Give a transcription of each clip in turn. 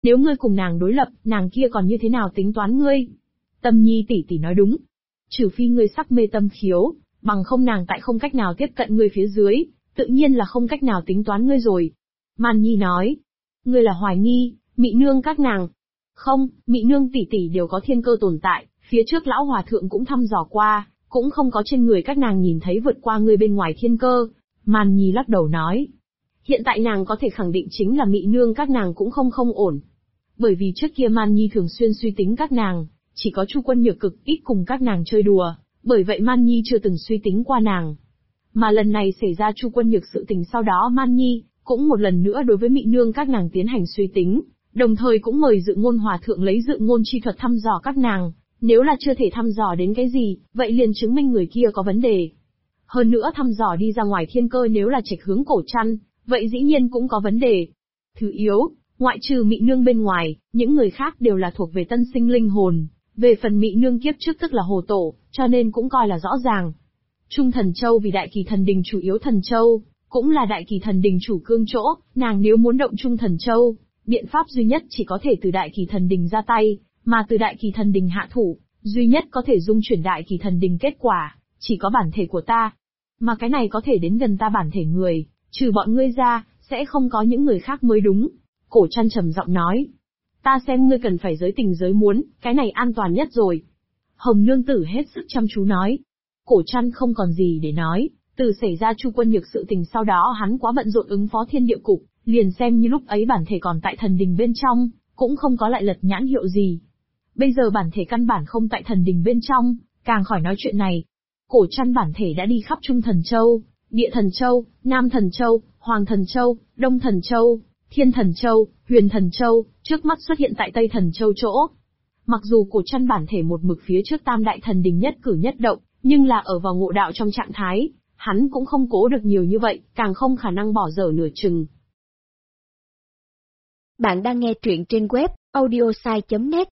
Nếu ngươi cùng nàng đối lập, nàng kia còn như thế nào tính toán ngươi? Tâm Nhi tỷ tỷ nói đúng. Trừ phi ngươi sắc mê tâm khiếu, bằng không nàng tại không cách nào tiếp cận ngươi phía dưới, tự nhiên là không cách nào tính toán ngươi rồi. Man Nhi nói. Ngươi là hoài nghi, Mị Nương các nàng. Không, Mị Nương tỷ tỷ đều có thiên cơ tồn tại, phía trước lão hòa thượng cũng thăm dò qua, cũng không có trên người các nàng nhìn thấy vượt qua ngươi bên ngoài thiên cơ. Man Nhi lắc đầu nói. Hiện tại nàng có thể khẳng định chính là Mị Nương các nàng cũng không ổn. Bởi vì trước kia Man Nhi thường xuyên suy tính các nàng, chỉ có Chu Quân Nhược cực ít cùng các nàng chơi đùa, bởi vậy Man Nhi chưa từng suy tính qua nàng. Mà lần này xảy ra Chu Quân Nhược sự tình sau đó Man Nhi cũng một lần nữa đối với Mị Nương các nàng tiến hành suy tính, đồng thời cũng mời Dự Ngôn hòa thượng lấy Dự Ngôn chi thuật thăm dò các nàng, nếu là chưa thể thăm dò đến cái gì, vậy liền chứng minh người kia có vấn đề. Hơn nữa thăm dò đi ra ngoài thiên cơ nếu là trạch hướng Cổ Trăn, vậy dĩ nhiên cũng có vấn đề. Thứ yếu, ngoại trừ Mị Nương bên ngoài, những người khác đều là thuộc về tân sinh linh hồn. Về phần Mị Nương kiếp trước tức là Hồ Tổ, cho nên cũng coi là rõ ràng. Trung Thần Châu vì Đại Kỳ Thần Đình chủ yếu Thần Châu, cũng là Đại Kỳ Thần Đình chủ cương chỗ, nàng nếu muốn động Trung Thần Châu, biện pháp duy nhất chỉ có thể từ Đại Kỳ Thần Đình ra tay, mà từ Đại Kỳ Thần Đình hạ thủ, duy nhất có thể dung chuyển Đại Kỳ Thần Đình kết quả, chỉ có bản thể của ta. Mà cái này có thể đến gần ta bản thể người, trừ bọn ngươi ra, sẽ không có những người khác mới đúng. Cổ Trăn trầm giọng nói. Ta xem ngươi cần phải giới tình giới muốn, cái này an toàn nhất rồi. Hồng Nương Tử hết sức chăm chú nói. Cổ Trăn không còn gì để nói, từ xảy ra Chu Quân Nhược sự tình sau đó hắn quá bận rộn ứng phó thiên địa cục, liền xem như lúc ấy bản thể còn tại thần đình bên trong, cũng không có lại lật nhãn hiệu gì. Bây giờ bản thể căn bản không tại thần đình bên trong, càng khỏi nói chuyện này. Cổ Trăn bản thể đã đi khắp Trung Thần Châu, Địa Thần Châu, Nam Thần Châu, Hoàng Thần Châu, Đông Thần Châu, Thiên Thần Châu, Huyền Thần Châu, trước mắt xuất hiện tại Tây Thần Châu chỗ. Mặc dù Cổ Trăn bản thể một mực phía trước Tam Đại Thần Đình nhất cử nhất động, nhưng là ở vào ngộ đạo trong trạng thái, hắn cũng không cố được nhiều như vậy, càng không khả năng bỏ dở nửa chừng. Bạn đang nghe truyện trên web audiosai.net.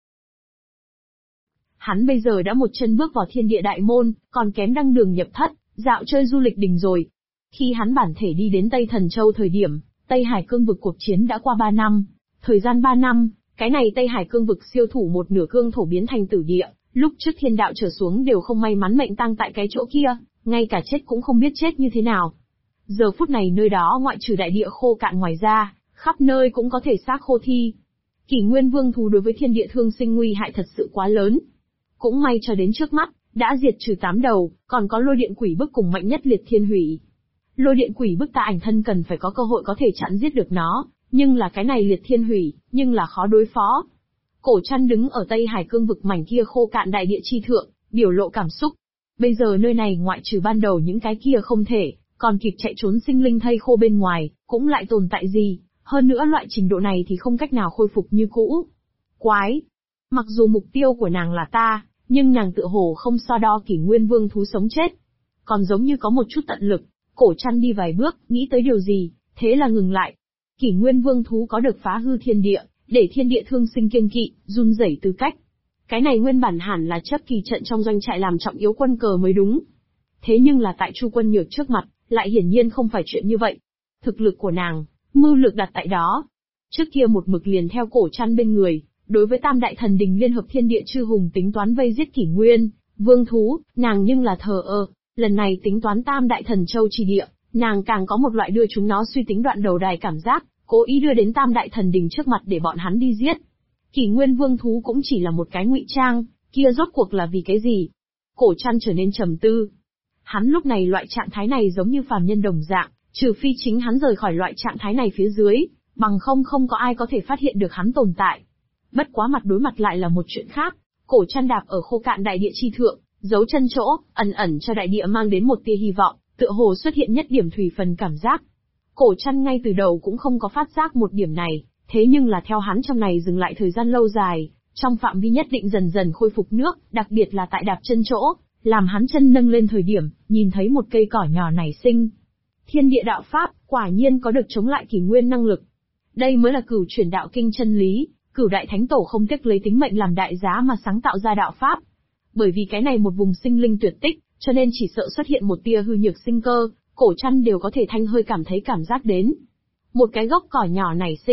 Hắn bây giờ đã một chân bước vào thiên địa đại môn, còn kém đăng đường nhập thất, dạo chơi du lịch đình rồi. Khi hắn bản thể đi đến Tây Thần Châu thời điểm, Tây Hải cương vực cuộc chiến đã qua 3 năm. Thời gian 3 năm, cái này Tây Hải cương vực siêu thủ một nửa cương thổ biến thành tử địa, lúc trước thiên đạo trở xuống đều không may mắn mệnh tang tại cái chỗ kia, ngay cả chết cũng không biết chết như thế nào. Giờ phút này nơi đó ngoại trừ đại địa khô cạn ngoài ra, khắp nơi cũng có thể xác khô thi. Kỷ Nguyên Vương thú đối với thiên địa thương sinh nguy hại thật sự quá lớn. Cũng may cho đến trước mắt, đã diệt trừ 8 đầu, còn có lôi điện quỷ bức cùng mạnh nhất liệt thiên hủy. Lôi điện quỷ bức ta ảnh thân cần phải có cơ hội có thể chặn giết được nó, nhưng là cái này liệt thiên hủy, nhưng là khó đối phó. Cổ Trăn đứng ở Tây Hải cương vực mảnh kia khô cạn đại địa chi thượng, biểu lộ cảm xúc. Bây giờ nơi này ngoại trừ ban đầu những cái kia không thể, còn kịp chạy trốn sinh linh thây khô bên ngoài, cũng lại tồn tại gì, hơn nữa loại trình độ này thì không cách nào khôi phục như cũ. Quái! Mặc dù mục tiêu của nàng là ta, nhưng nàng tựa hồ không so đo Kỷ Nguyên Vương thú sống chết. Còn giống như có một chút tận lực, Cổ Trăn đi vài bước, nghĩ tới điều gì, thế là ngừng lại. Kỷ Nguyên Vương thú có được phá hư thiên địa, để thiên địa thương sinh kiêng kỵ, run rẩy tư cách. Cái này nguyên bản hẳn là chấp kỳ trận trong doanh trại làm trọng yếu quân cờ mới đúng. Thế nhưng là tại Chu Quân Nhược trước mặt, lại hiển nhiên không phải chuyện như vậy. Thực lực của nàng, mưu lược đặt tại đó. Trước kia một mực liền theo Cổ Trăn bên người, đối với Tam Đại Thần Đình liên hợp thiên địa chư hùng tính toán vây giết Kỷ Nguyên Vương thú, nàng nhưng là thờ ơ. Lần này tính toán Tam Đại Thần Châu chi địa, nàng càng có một loại đưa chúng nó suy tính đoạn đầu đài cảm giác, cố ý đưa đến Tam Đại Thần Đình trước mặt để bọn hắn đi giết. Kỷ Nguyên Vương thú cũng chỉ là một cái ngụy trang, kia rốt cuộc là vì cái gì? Cổ Trăn trở nên trầm tư. Hắn lúc này loại trạng thái này giống như phàm nhân đồng dạng, trừ phi chính hắn rời khỏi loại trạng thái này phía dưới, bằng không có ai có thể phát hiện được hắn tồn tại. Bất quá mặt đối mặt lại là một chuyện khác. Cổ Trăn đạp ở khô cạn đại địa chi thượng, giấu chân chỗ, ẩn cho đại địa mang đến một tia hy vọng, tựa hồ xuất hiện nhất điểm thủy phần cảm giác. Cổ Trăn ngay từ đầu cũng không có phát giác một điểm này, thế nhưng là theo hắn trong này dừng lại thời gian lâu dài, trong phạm vi nhất định dần dần khôi phục nước, đặc biệt là tại đạp chân chỗ, làm hắn chân nâng lên thời điểm, nhìn thấy một cây cỏ nhỏ nảy sinh. Thiên địa đạo pháp, quả nhiên có được chống lại Kỷ Nguyên năng lực. Đây mới là cửu chuyển đạo kinh chân lý, Cửu Đại Thánh Tổ không tiếc lấy tính mệnh làm đại giá mà sáng tạo ra đạo pháp. Bởi vì cái này một vùng sinh linh tuyệt tích, cho nên chỉ sợ xuất hiện một tia hư nhược sinh cơ, Cổ Trăn đều có thể thanh hơi cảm thấy cảm giác đến. Một cái gốc cỏ nhỏ nảy sinh,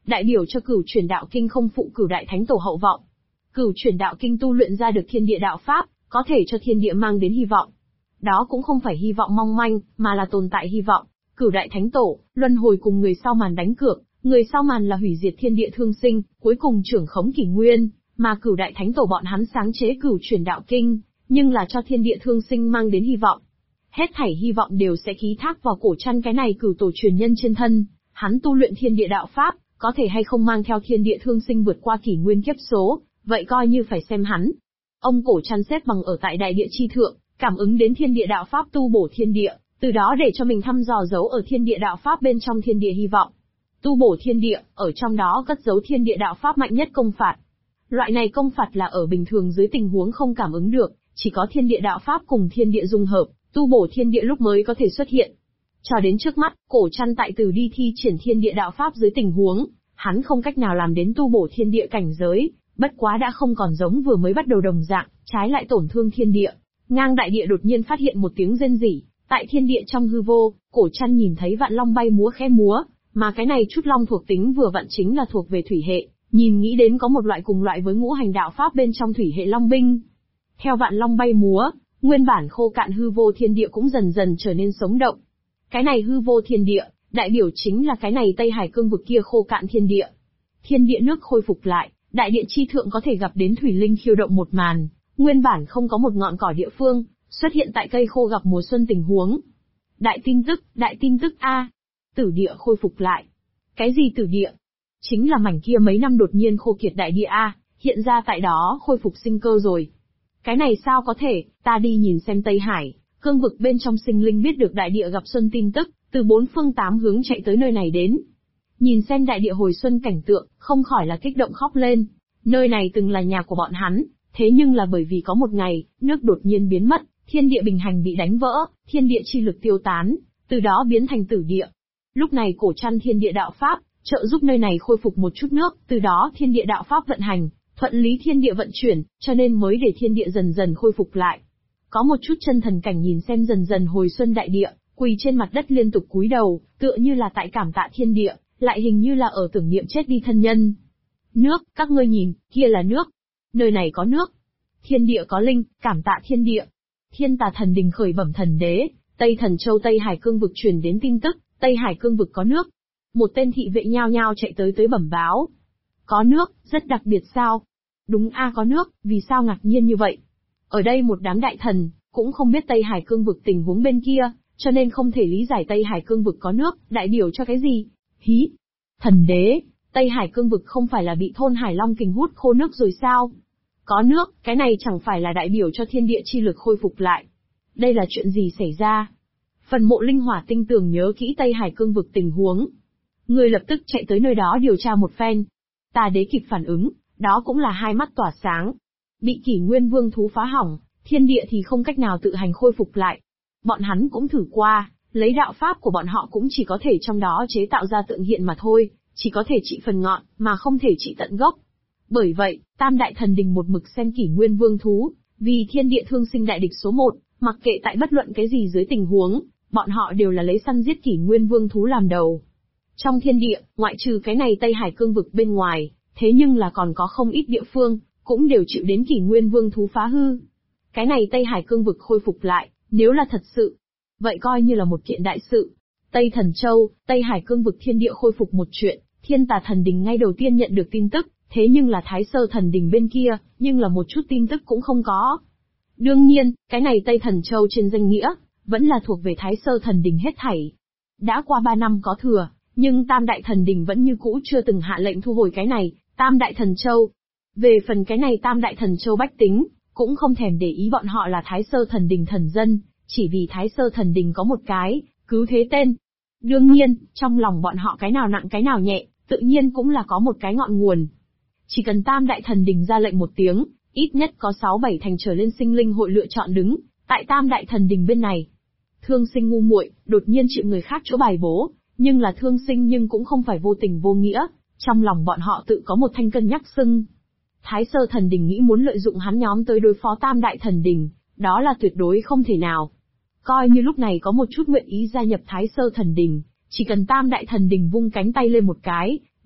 đại biểu cho Cửu Chuyển Đạo Kinh không phụ Cửu Đại Thánh Tổ hậu vọng. Cửu Chuyển Đạo Kinh tu luyện ra được thiên địa đạo pháp, có thể cho thiên địa mang đến hy vọng. Đó cũng không phải hy vọng mong manh, mà là tồn tại hy vọng. Cửu Đại Thánh Tổ, luân hồi cùng người sau màn đánh cược, người sau màn là hủy diệt thiên địa thương sinh, cuối cùng trưởng khống kỷ nguyên, mà Cửu Đại Thánh Tổ bọn hắn sáng chế Cửu Chuyển Đạo Kinh, nhưng là cho thiên địa thương sinh mang đến hy vọng. Hết thảy hy vọng đều sẽ ký thác vào cổ trăn cái này cửu tổ truyền nhân trên thân, hắn tu luyện thiên địa đạo pháp, có thể hay không mang theo thiên địa thương sinh vượt qua kỷ nguyên kiếp số, vậy coi như phải xem hắn. Ông cổ trăn xếp bằng ở tại đại địa chi thượng, cảm ứng đến thiên địa đạo pháp tu bổ thiên địa, từ đó để cho mình thăm dò giấu ở thiên địa đạo pháp bên trong thiên địa hy vọng. Tu bổ thiên địa, ở trong đó cất giấu thiên địa đạo pháp mạnh nhất công phạt. Loại này công phạt là ở bình thường dưới tình huống không cảm ứng được, chỉ có thiên địa đạo pháp cùng thiên địa dung hợp, tu bổ thiên địa lúc mới có thể xuất hiện. Cho đến trước mắt, cổ trăn tại từ đi thi triển thiên địa đạo pháp dưới tình huống, hắn không cách nào làm đến tu bổ thiên địa cảnh giới, bất quá đã không còn giống vừa mới bắt đầu đồng dạng, trái lại tổn thương thiên địa. Ngang đại địa đột nhiên phát hiện một tiếng rên rỉ, tại thiên địa trong hư vô, cổ trăn nhìn thấy vạn long bay múa khẽ múa, mà cái này chút long thuộc tính vừa vặn chính là thuộc về thủy hệ, nhìn nghĩ đến có một loại cùng loại với ngũ hành đạo pháp bên trong thủy hệ long binh. Theo vạn long bay múa, nguyên bản khô cạn hư vô thiên địa cũng dần dần trở nên sống động. Cái này hư vô thiên địa, đại biểu chính là cái này Tây Hải cương vực kia khô cạn thiên địa. Thiên địa nước khôi phục lại, đại địa chi thượng có thể gặp đến thủy linh khiêu động một màn, nguyên bản không có một ngọn cỏ địa phương, xuất hiện tại cây khô gặp mùa xuân tình huống. Đại tin tức a, tử địa khôi phục lại. Cái gì tử địa? Chính là mảnh kia mấy năm đột nhiên khô kiệt đại địa a, hiện ra tại đó khôi phục sinh cơ rồi. Cái này sao có thể, ta đi nhìn xem Tây Hải, cương vực bên trong sinh linh biết được đại địa gặp xuân tin tức, từ bốn phương tám hướng chạy tới nơi này đến. Nhìn xem đại địa hồi xuân cảnh tượng, không khỏi là kích động khóc lên. Nơi này từng là nhà của bọn hắn, thế nhưng là bởi vì có một ngày, nước đột nhiên biến mất, thiên địa bình hành bị đánh vỡ, thiên địa chi lực tiêu tán, từ đó biến thành tử địa. Lúc này cổ trăn thiên địa đạo pháp, trợ giúp nơi này khôi phục một chút nước, từ đó thiên địa đạo pháp vận hành, thuận lý thiên địa vận chuyển, cho nên mới để thiên địa dần dần khôi phục lại. Có một chút chân thần cảnh nhìn xem dần dần hồi xuân đại địa, quỳ trên mặt đất liên tục cúi đầu, tựa như là tại cảm tạ thiên địa, lại hình như là ở tưởng niệm chết đi thân nhân. Nước, các ngươi nhìn, kia là nước. Nơi này có nước. Thiên địa có linh, cảm tạ thiên địa. Thiên Tà Thần Đình khởi bẩm thần đế, Tây Thần Châu Tây Hải cương vực truyền đến tin tức, Tây Hải cương vực có nước. Một tên thị vệ nhao nhao chạy tới bẩm báo. Có nước, rất đặc biệt sao? Đúng a, có nước, vì sao ngạc nhiên như vậy? Ở đây một đám đại thần, cũng không biết Tây Hải cương vực tình huống bên kia, cho nên không thể lý giải Tây Hải cương vực có nước, đại biểu cho cái gì? Hí! Thần đế, Tây Hải cương vực không phải là bị thôn Hải Long kình hút khô nước rồi sao? Có nước, cái này chẳng phải là đại biểu cho thiên địa chi lực khôi phục lại. Đây là chuyện gì xảy ra? Phần Mộ Linh Hỏa tinh tường nhớ kỹ Tây Hải cương vực tình huống. Người lập tức chạy tới nơi đó điều tra một phen. Tà đế kịp phản ứng, đó cũng là hai mắt tỏa sáng. Bị kỷ nguyên vương thú phá hỏng, thiên địa thì không cách nào tự hành khôi phục lại. Bọn hắn cũng thử qua, lấy đạo pháp của bọn họ cũng chỉ có thể trong đó chế tạo ra tượng hiện mà thôi, chỉ có thể trị phần ngọn, mà không thể trị tận gốc. Bởi vậy, Tam Đại Thần Đình một mực xem kỷ nguyên vương thú, vì thiên địa thương sinh đại địch số 1, mặc kệ tại bất luận cái gì dưới tình huống, bọn họ đều là lấy săn giết kỷ nguyên vương thú làm đầu. Trong thiên địa, ngoại trừ cái này Tây Hải cương vực bên ngoài, thế nhưng là còn có không ít địa phương, cũng đều chịu đến kỷ nguyên vương thú phá hư. Cái này Tây Hải cương vực khôi phục lại, nếu là thật sự, vậy coi như là một kiện đại sự. Tây Thần Châu, Tây Hải cương vực thiên địa khôi phục một chuyện, Thiên Tà Thần Đình ngay đầu tiên nhận được tin tức, thế nhưng là Thái Sơ Thần Đình bên kia, nhưng là một chút tin tức cũng không có. Đương nhiên, cái này Tây Thần Châu trên danh nghĩa, vẫn là thuộc về Thái Sơ Thần Đình hết thảy. Đã qua 3 năm có thừa, nhưng Tam Đại Thần Đình vẫn như cũ chưa từng hạ lệnh thu hồi cái này, Tam Đại Thần Châu. Về phần cái này Tam Đại Thần Châu bách tính, cũng không thèm để ý bọn họ là Thái Sơ Thần Đình thần dân, chỉ vì Thái Sơ Thần Đình có một cái, cứu thế tên. Đương nhiên, trong lòng bọn họ cái nào nặng cái nào nhẹ, tự nhiên cũng là có một cái ngọn nguồn. Chỉ cần Tam Đại Thần Đình ra lệnh một tiếng, ít nhất có 6-7 thành trở lên sinh linh hội lựa chọn đứng tại Tam Đại Thần Đình bên này. Thương Sinh ngu muội, đột nhiên chịu người khác chỗ bài bố, nhưng là Thương Sinh nhưng cũng không phải vô tình vô nghĩa, trong lòng bọn họ tự có một thanh cân nhắc xưng. Thái Sơ Thần Đình nghĩ muốn lợi dụng hắn nhóm tới đối phó Tam Đại Thần Đình, đó là tuyệt đối không thể nào. Coi như lúc này có một chút nguyện ý gia nhập Thái Sơ Thần Đình, chỉ cần Tam Đại Thần Đình vung cánh tay lên một cái,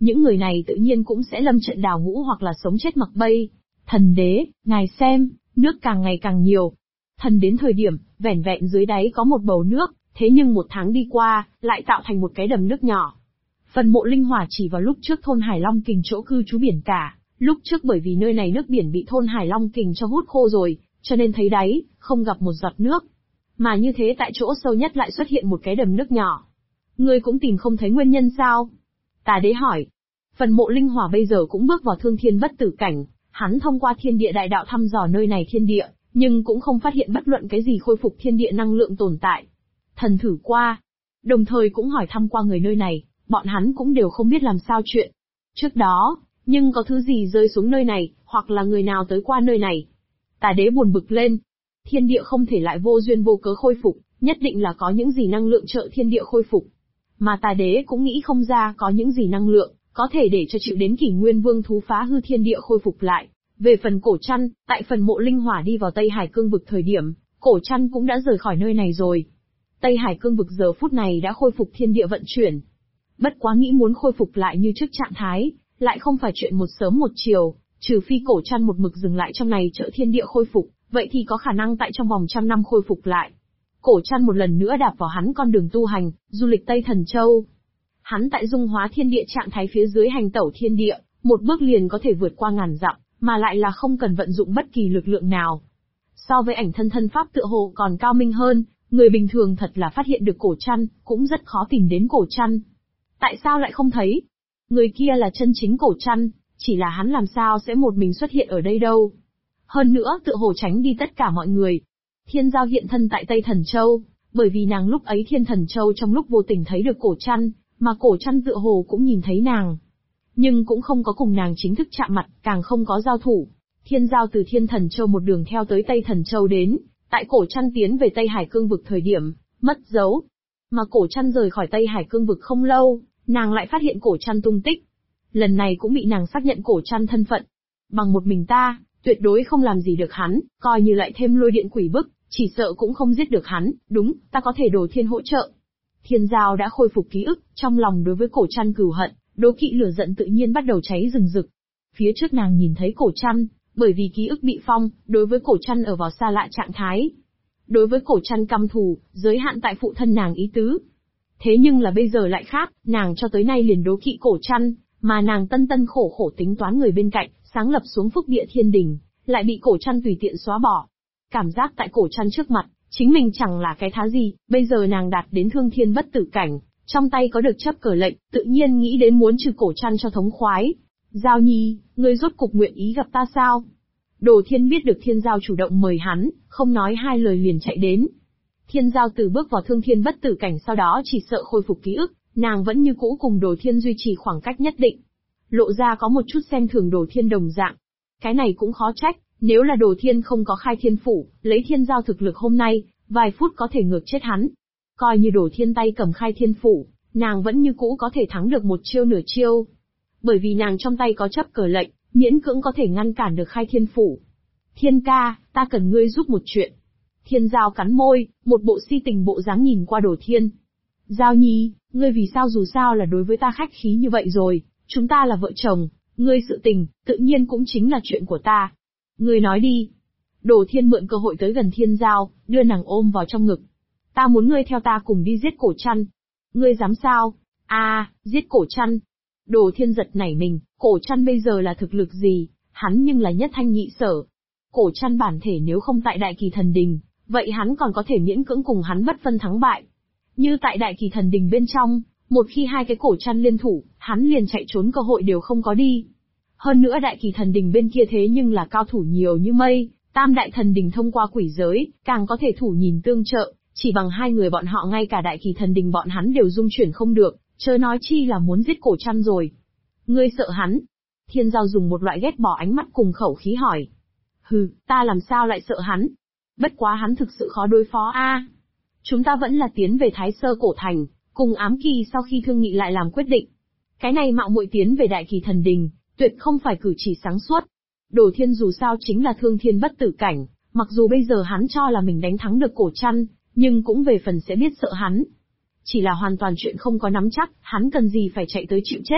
Những người này tự nhiên cũng sẽ lâm trận đào ngũ hoặc là sống chết mặc bay. Thần đế, ngài xem, nước càng ngày càng nhiều. Thần đến thời điểm, vẻn vẹn dưới đáy có một bầu nước, thế nhưng 1 tháng đi qua, lại tạo thành một cái đầm nước nhỏ. Phần mộ linh hỏa chỉ vào lúc trước thôn Hải Long Kình chỗ cư trú biển cả, lúc trước bởi vì nơi này nước biển bị thôn Hải Long Kình cho hút khô rồi, cho nên thấy đáy, không gặp một giọt nước. Mà như thế tại chỗ sâu nhất lại xuất hiện một cái đầm nước nhỏ. Ngươi cũng tìm không thấy nguyên nhân sao? Tà đế hỏi. Phần mộ linh hỏa bây giờ cũng bước vào thương thiên bất tử cảnh, hắn thông qua thiên địa đại đạo thăm dò nơi này thiên địa, nhưng cũng không phát hiện bất luận cái gì khôi phục thiên địa năng lượng tồn tại. Thần thử qua, đồng thời cũng hỏi thăm qua người nơi này, bọn hắn cũng đều không biết làm sao chuyện. Trước đó, nhưng có thứ gì rơi xuống nơi này, hoặc là người nào tới qua nơi này. Tà đế buồn bực lên. Thiên địa không thể lại vô duyên vô cớ khôi phục, nhất định là có những gì năng lượng trợ thiên địa khôi phục. Mà tà đế cũng nghĩ không ra có những gì năng lượng, có thể để cho chịu đến kỷ nguyên vương thú phá hư thiên địa khôi phục lại. Về phần cổ trăn, tại phần mộ linh hỏa đi vào Tây Hải cương vực thời điểm, cổ trăn cũng đã rời khỏi nơi này rồi. Tây Hải cương vực giờ phút này đã khôi phục thiên địa vận chuyển. Bất quá nghĩ muốn khôi phục lại như trước trạng thái, lại không phải chuyện một sớm một chiều, trừ phi cổ trăn một mực dừng lại trong này trợ thiên địa khôi phục, vậy thì có khả năng tại trong vòng 100 năm khôi phục lại. Cổ trăn một lần nữa đạp vào hắn con đường tu hành, du lịch Tây Thần Châu. Hắn tại dung hóa thiên địa trạng thái phía dưới hành tẩu thiên địa, một bước liền có thể vượt qua ngàn dặm, mà lại là không cần vận dụng bất kỳ lực lượng nào. So với ảnh thân thân pháp tựa hồ còn cao minh hơn, người bình thường thật là phát hiện được cổ trăn, cũng rất khó tìm đến cổ trăn. Tại sao lại không thấy? Người kia là chân chính cổ trăn, chỉ là hắn làm sao sẽ một mình xuất hiện ở đây đâu. Hơn nữa tựa hồ tránh đi tất cả mọi người. Thiên Giao hiện thân tại Tây Thần Châu, bởi vì nàng lúc ấy Thiên Thần Châu trong lúc vô tình thấy được cổ trăn, mà cổ trăn tựa hồ cũng nhìn thấy nàng. Nhưng cũng không có cùng nàng chính thức chạm mặt, càng không có giao thủ. Thiên Giao từ Thiên Thần Châu một đường theo tới Tây Thần Châu đến, tại cổ trăn tiến về Tây Hải cương vực thời điểm, mất dấu. Mà cổ trăn rời khỏi Tây Hải cương vực không lâu, nàng lại phát hiện cổ trăn tung tích. Lần này cũng bị nàng xác nhận cổ trăn thân phận. Bằng một mình ta, tuyệt đối không làm gì được hắn, coi như lại thêm lôi điện quỷ bức, chỉ sợ cũng không giết được hắn, đúng, ta có thể đổ thiên hỗ trợ. Thiên Giao đã khôi phục ký ức, trong lòng đối với cổ trăn cừu hận, đố kỵ lửa giận tự nhiên bắt đầu cháy rừng rực. Phía trước nàng nhìn thấy cổ trăn, bởi vì ký ức bị phong, đối với cổ trăn ở vào xa lạ trạng thái. Đối với cổ trăn căm thù, giới hạn tại phụ thân nàng ý tứ. Thế nhưng là bây giờ lại khác, nàng cho tới nay liền đố kỵ cổ trăn, mà nàng tân tân khổ khổ tính toán người bên cạnh, sáng lập xuống phúc địa thiên đình, lại bị cổ trăn tùy tiện xóa bỏ. Cảm giác tại cổ trăn trước mặt, chính mình chẳng là cái thá gì, bây giờ nàng đạt đến thương thiên bất tử cảnh, trong tay có được chấp cờ lệnh, tự nhiên nghĩ đến muốn trừ cổ trăn cho thống khoái. Giao Nhi, ngươi rốt cục nguyện ý gặp ta sao? Đồ Thiên biết được Thiên Giao chủ động mời hắn, không nói hai lời liền chạy đến. Thiên Giao từ bước vào thương thiên bất tử cảnh sau đó chỉ sợ khôi phục ký ức, nàng vẫn như cũ cùng Đồ Thiên duy trì khoảng cách nhất định. Lộ ra có một chút xem thường Đồ Thiên đồng dạng. Cái này cũng khó trách, nếu là Đồ Thiên không có khai thiên phủ, lấy Thiên Giao thực lực hôm nay, vài phút có thể ngược chết hắn. Coi như Đồ Thiên tay cầm khai thiên phủ, nàng vẫn như cũ có thể thắng được một chiêu nửa chiêu. Bởi vì nàng trong tay có chấp cờ lệnh, miễn cưỡng có thể ngăn cản được khai thiên phủ. Thiên ca, ta cần ngươi giúp một chuyện. Thiên Giao cắn môi, một bộ si tình bộ dáng nhìn qua Đồ Thiên. Giao Nhi, ngươi vì sao dù sao là đối với ta khách khí như vậy rồi, chúng ta là vợ chồng, ngươi sự tình, tự nhiên cũng chính là chuyện của ta. Ngươi nói đi. Đồ Thiên mượn cơ hội tới gần Thiên Giao, đưa nàng ôm vào trong ngực. Ta muốn ngươi theo ta cùng đi giết cổ trăn. Ngươi dám sao? Giết cổ trăn. Đồ Thiên giật nảy mình, cổ trăn bây giờ là thực lực gì, hắn nhưng là nhất thanh nhị sở. Cổ trăn bản thể nếu không tại Đại Kỳ Thần Đình, vậy hắn còn có thể miễn cưỡng cùng hắn bất phân thắng bại. Như tại Đại Kỳ Thần Đình bên trong, một khi hai cái cổ trăn liên thủ, hắn liền chạy trốn cơ hội đều không có đi. Hơn nữa Đại Kỳ Thần Đình bên kia thế nhưng là cao thủ nhiều như mây, Tam Đại Thần Đình thông qua quỷ giới, càng có thể thủ nhìn tương trợ, chỉ bằng hai người bọn họ ngay cả Đại Kỳ Thần Đình bọn hắn đều dung chuyển không được, chớ nói chi là muốn giết cổ trăn rồi. Ngươi sợ hắn? Thiên Giao dùng một loại ghét bỏ ánh mắt cùng khẩu khí hỏi. Hừ, ta làm sao lại sợ hắn? Bất quá hắn thực sự khó đối phó a. Chúng ta vẫn là tiến về Thái Sơ Cổ Thành, cùng Ám Kỳ sau khi thương nghị lại làm quyết định. Cái này mạo muội tiến về Đại Kỳ Thần Đình, tuyệt không phải cử chỉ sáng suốt. Đồ Thiên dù sao chính là thương thiên bất tử cảnh, mặc dù bây giờ hắn cho là mình đánh thắng được cổ trăn, nhưng cũng về phần sẽ biết sợ hắn. Chỉ là hoàn toàn chuyện không có nắm chắc, hắn cần gì phải chạy tới chịu chết,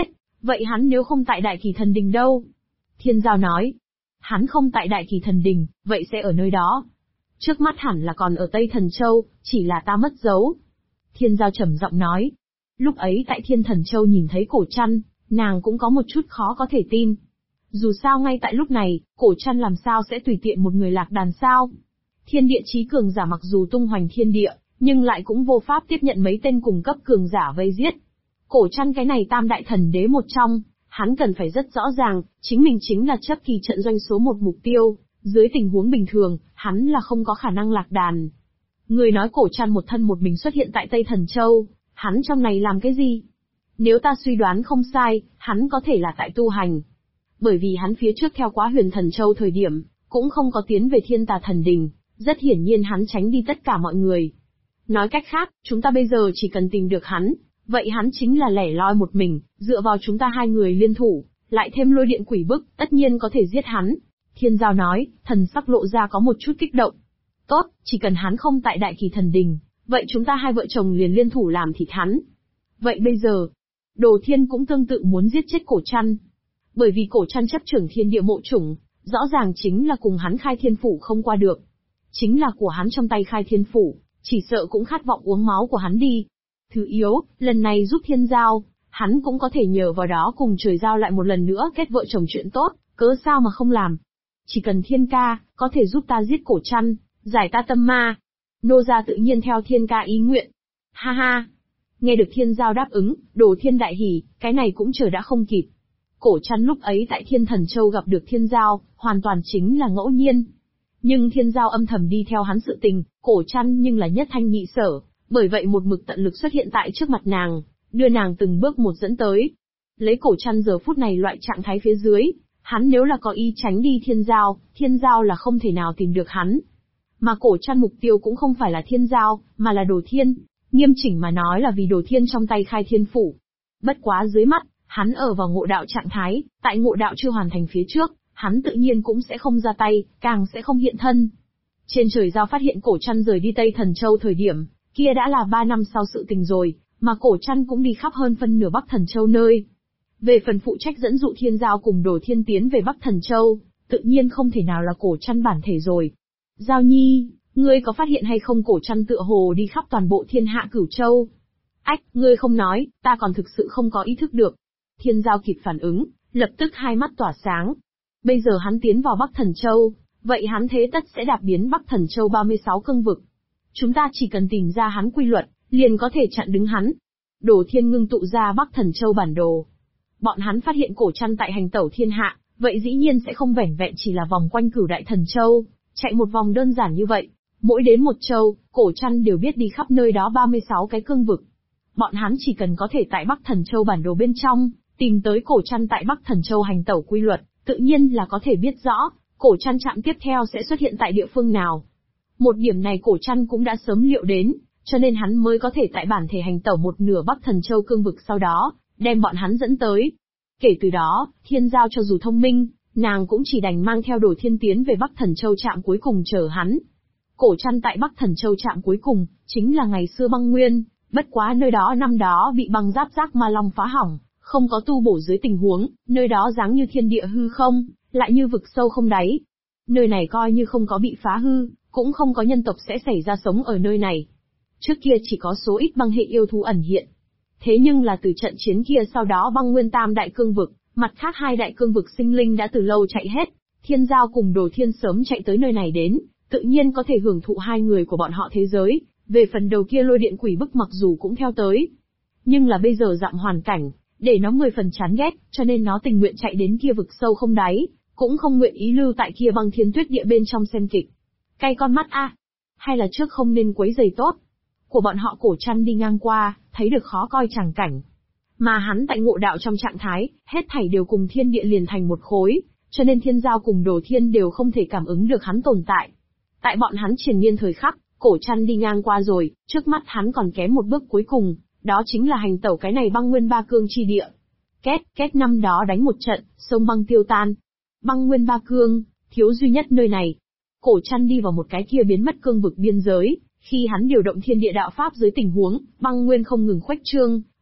Vậy hắn nếu không tại Đại Kỳ Thần Đình đâu? Thiên Giao nói. Hắn không tại Đại Kỳ Thần Đình, vậy sẽ ở nơi đó. Trước mắt hẳn là còn ở Tây Thần Châu, chỉ là ta mất dấu. Thiên Giao trầm giọng nói. Lúc ấy tại Thiên Thần Châu nhìn thấy Cổ Trăn, nàng cũng có một chút khó có thể tin. Dù sao ngay tại lúc này, Cổ Trăn làm sao sẽ tùy tiện một người lạc đàn sao? Thiên địa chí cường giả mặc dù tung hoành thiên địa, nhưng lại cũng vô pháp tiếp nhận mấy tên cùng cấp cường giả vây giết. Cổ Trăn cái này tam đại thần đế một trong, hắn cần phải rất rõ ràng, chính mình chính là chấp kỳ trận doanh số một mục tiêu, dưới tình huống bình thường, hắn là không có khả năng lạc đàn. Người nói Cổ Trăn một thân một mình xuất hiện tại Tây Thần Châu, hắn trong này làm cái gì? Nếu ta suy đoán không sai, hắn có thể là tại tu hành. Bởi vì hắn phía trước theo quá Huyền Thần Châu thời điểm, cũng không có tiến về Thiên Tà Thần Đình, rất hiển nhiên hắn tránh đi tất cả mọi người. Nói cách khác, chúng ta bây giờ chỉ cần tìm được hắn, vậy hắn chính là lẻ loi một mình, dựa vào chúng ta hai người liên thủ, lại thêm lôi điện quỷ bức, tất nhiên có thể giết hắn. Thiên Giao nói, thần sắc lộ ra có một chút kích động. Tốt, chỉ cần hắn không tại Đại Kỳ Thần Đình, vậy chúng ta hai vợ chồng liền liên thủ làm thịt hắn. Vậy bây giờ, Đồ Thiên cũng tương tự muốn giết chết Cổ Trăn. Bởi vì Cổ Trăn chấp trưởng thiên địa mộ chủng, rõ ràng chính là cùng hắn khai thiên phủ không qua được. Chính là của hắn trong tay khai thiên phủ, chỉ sợ cũng khát vọng uống máu của hắn đi. Thứ yếu, lần này giúp Thiên Giao, hắn cũng có thể nhờ vào đó cùng Trời Giao lại một lần nữa kết vợ chồng chuyện tốt, cớ sao mà không làm. Chỉ cần Thiên ca, có thể giúp ta giết Cổ Trăn, giải ta tâm ma. Nô gia tự nhiên theo Thiên ca ý nguyện. Ha ha. Nghe được Thiên Giao đáp ứng, Đồ Thiên đại hỉ, cái này cũng chờ đã không kịp. Cổ Trăn lúc ấy tại Thiên Thần Châu gặp được Thiên Giao, hoàn toàn chính là ngẫu nhiên. Nhưng Thiên Giao âm thầm đi theo hắn sự tình, Cổ Trăn nhưng là nhất thanh nhị sở, bởi vậy một mực tận lực xuất hiện tại trước mặt nàng, đưa nàng từng bước một dẫn tới. Lấy Cổ Trăn giờ phút này loại trạng thái phía dưới, hắn nếu là có ý tránh đi Thiên Giao là không thể nào tìm được hắn. Mà Cổ Trăn mục tiêu cũng không phải là Thiên Giao, mà là Đồ Thiên, nghiêm chỉnh mà nói là vì Đồ Thiên trong tay khai thiên phủ. Bất quá dưới mắt, hắn ở vào ngộ đạo trạng thái, tại ngộ đạo chưa hoàn thành phía trước, hắn tự nhiên cũng sẽ không ra tay, càng sẽ không hiện thân. Trên Trời Giao phát hiện Cổ Trăn rời đi Tây Thần Châu thời điểm, kia đã là 3 năm sau sự tình rồi, mà Cổ Trăn cũng đi khắp hơn phân nửa Bắc Thần Châu nơi. Về phần phụ trách dẫn dụ Thiên Giao cùng Đồ Thiên tiến về Bắc Thần Châu, tự nhiên không thể nào là Cổ Trăn bản thể rồi. Giao Nhi, ngươi có phát hiện hay không Cổ Trăn tựa hồ đi khắp toàn bộ thiên hạ Cửu Châu? Ách, ngươi không nói, ta còn thực sự không có ý thức được. Thiên Giao kịp phản ứng, lập tức hai mắt tỏa sáng. Bây giờ hắn tiến vào Bắc Thần Châu, vậy hắn thế tất sẽ đạp biến Bắc Thần Châu 36 cương vực. Chúng ta chỉ cần tìm ra hắn quy luật, liền có thể chặn đứng hắn. Đồ Thiên ngưng tụ ra Bắc Thần Châu bản đồ. Bọn hắn phát hiện Cổ Trăn tại hành tẩu thiên hạ, vậy dĩ nhiên sẽ không vẻn vẹn chỉ là vòng quanh Cửu Đại Thần Châu, chạy một vòng đơn giản như vậy. Mỗi đến một châu, Cổ Trăn đều biết đi khắp nơi đó 36 cái cương vực. Bọn hắn chỉ cần có thể tại Bắc Thần Châu bản đồ bên trong, tìm tới Cổ Trăn tại Bắc Thần Châu hành tẩu quy luật, tự nhiên là có thể biết rõ, Cổ Trăn trạm tiếp theo sẽ xuất hiện tại địa phương nào. Một điểm này Cổ Trăn cũng đã sớm liệu đến, cho nên hắn mới có thể tại bản thể hành tẩu một nửa Bắc Thần Châu cương vực sau đó, đem bọn hắn dẫn tới. Kể từ đó, Thiên Giao cho dù thông minh, nàng cũng chỉ đành mang theo Đồ Thiên tiến về Bắc Thần Châu trạm cuối cùng chờ hắn. Cổ Trăn tại Bắc Thần Châu trạm cuối cùng, chính là ngày xưa băng nguyên, bất quá nơi đó năm đó bị băng giáp giác ma long phá hỏng, không có tu bổ dưới tình huống, nơi đó dáng như thiên địa hư không, lại như vực sâu không đáy. Nơi này coi như không có bị phá hư, cũng không có nhân tộc sẽ xảy ra sống ở nơi này. Trước kia chỉ có số ít băng hệ yêu thú ẩn hiện. Thế nhưng là từ trận chiến kia sau đó băng nguyên tam đại cương vực, mặt khác hai đại cương vực sinh linh đã từ lâu chạy hết, Thiên Giao cùng Đồ Thiên sớm chạy tới nơi này đến, tự nhiên có thể hưởng thụ hai người của bọn họ thế giới, về phần đầu kia lôi điện quỷ bức mặc dù cũng theo tới. Nhưng là bây giờ dạng hoàn cảnh, để nó 10 phần chán ghét, cho nên nó tình nguyện chạy đến kia vực sâu không đáy, cũng không nguyện ý lưu tại kia băng thiên tuyết địa bên trong xem kịch. Cay con mắt a, hay là trước không nên quấy giày tốt. Của bọn họ Cổ Trăn đi ngang qua, thấy được khó coi tràng cảnh. Mà hắn tại ngộ đạo trong trạng thái, hết thảy đều cùng thiên địa liền thành một khối, cho nên Thiên Giao cùng Đồ Thiên đều không thể cảm ứng được hắn tồn tại. Tại bọn hắn triền miên thời khắc, Cổ Trăn đi ngang qua rồi, trước mắt hắn còn kém một bước cuối cùng, đó chính là hành tẩu cái này băng nguyên ba cương chi địa. Két năm đó đánh một trận, sông băng tiêu tan. Băng nguyên ba cương, thiếu duy nhất nơi này. Cổ Trăn đi vào một cái kia biến mất cương vực biên giới, khi hắn điều động thiên địa đạo pháp dưới tình huống, băng nguyên không ngừng khuếch trương,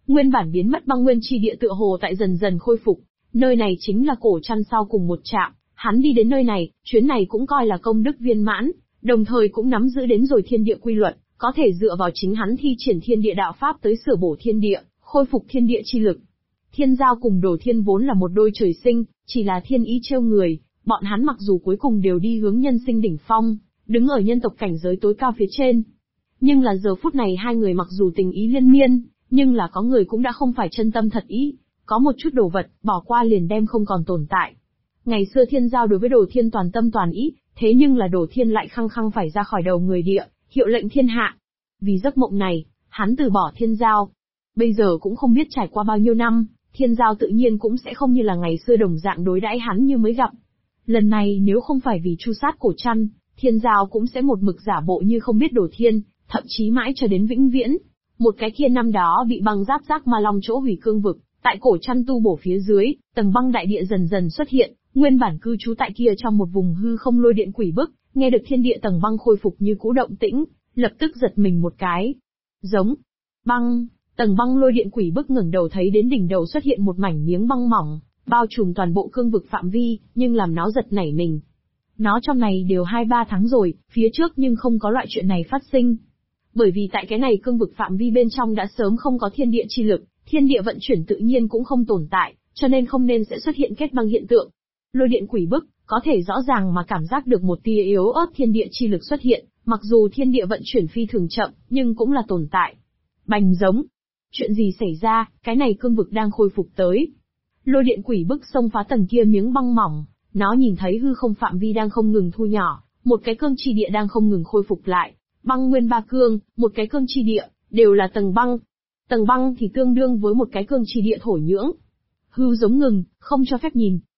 Nguyên bản biến mất băng nguyên chi địa tựa hồ tại dần dần khôi phục, nơi này chính là cổ trăn sau cùng một trạm, hắn đi đến nơi này, chuyến này cũng coi là công đức viên mãn, đồng thời cũng nắm giữ đến rồi thiên địa quy luật, có thể dựa vào chính hắn thi triển thiên địa đạo pháp tới sửa bổ thiên địa, khôi phục thiên địa chi lực. Thiên Giao cùng Đồ Thiên vốn là một đôi trời sinh, chỉ là thiên ý trêu người, bọn hắn mặc dù cuối cùng đều đi hướng nhân sinh đỉnh phong, đứng ở nhân tộc cảnh giới tối cao phía trên. Nhưng là giờ phút này hai người mặc dù tình ý liên miên, nhưng là có người cũng đã không phải chân tâm thật ý, có một chút đồ vật, bỏ qua liền đem không còn tồn tại. Ngày xưa Thiên Giao đối với Đồ Thiên toàn tâm toàn ý, thế nhưng là Đồ Thiên lại khăng khăng phải ra khỏi đầu người địa, hiệu lệnh thiên hạ. Vì giấc mộng này, hắn từ bỏ Thiên Giao. Bây giờ cũng không biết trải qua bao nhiêu năm, Thiên Giao tự nhiên cũng sẽ không như là ngày xưa đồng dạng đối đãi hắn như mới gặp. Lần này nếu không phải vì tru sát cổ trăn, Thiên Giao cũng sẽ một mực giả bộ như không biết Đồ Thiên, thậm chí mãi cho đến vĩnh viễn. Một cái kia năm đó bị băng giáp giác ma long chỗ hủy cương vực, tại cổ trăn tu bổ phía dưới, tầng băng đại địa dần dần xuất hiện, nguyên bản cư trú tại kia trong một vùng hư không lôi điện quỷ bức, nghe được thiên địa tầng băng khôi phục như cũ động tĩnh, lập tức giật mình một cái. Giống băng, tầng băng lôi điện quỷ bức ngẩng đầu thấy đến đỉnh đầu xuất hiện một mảnh miếng băng mỏng, bao trùm toàn bộ cương vực phạm vi, nhưng làm nó giật nảy mình. Nó trong này đều 2-3 tháng rồi, phía trước nhưng không có loại chuyện này phát sinh. Bởi vì tại cái này cương vực phạm vi bên trong đã sớm không có thiên địa chi lực, thiên địa vận chuyển tự nhiên cũng không tồn tại, cho nên không nên sẽ xuất hiện kết băng hiện tượng. Lôi điện quỷ bức, có thể rõ ràng mà cảm giác được một tia yếu ớt thiên địa chi lực xuất hiện, mặc dù thiên địa vận chuyển phi thường chậm, nhưng cũng là tồn tại. Bành giống. Chuyện gì xảy ra, cái này cương vực đang khôi phục tới. Lôi điện quỷ bức xông phá tầng kia miếng băng mỏng, nó nhìn thấy hư không phạm vi đang không ngừng thu nhỏ, một cái cương chi địa đang không ngừng khôi phục lại. Băng nguyên ba cương, một cái cương chi địa, đều là tầng băng. Tầng băng thì tương đương với một cái cương chi địa thổ nhưỡng. Hư giống ngừng, không cho phép nhìn,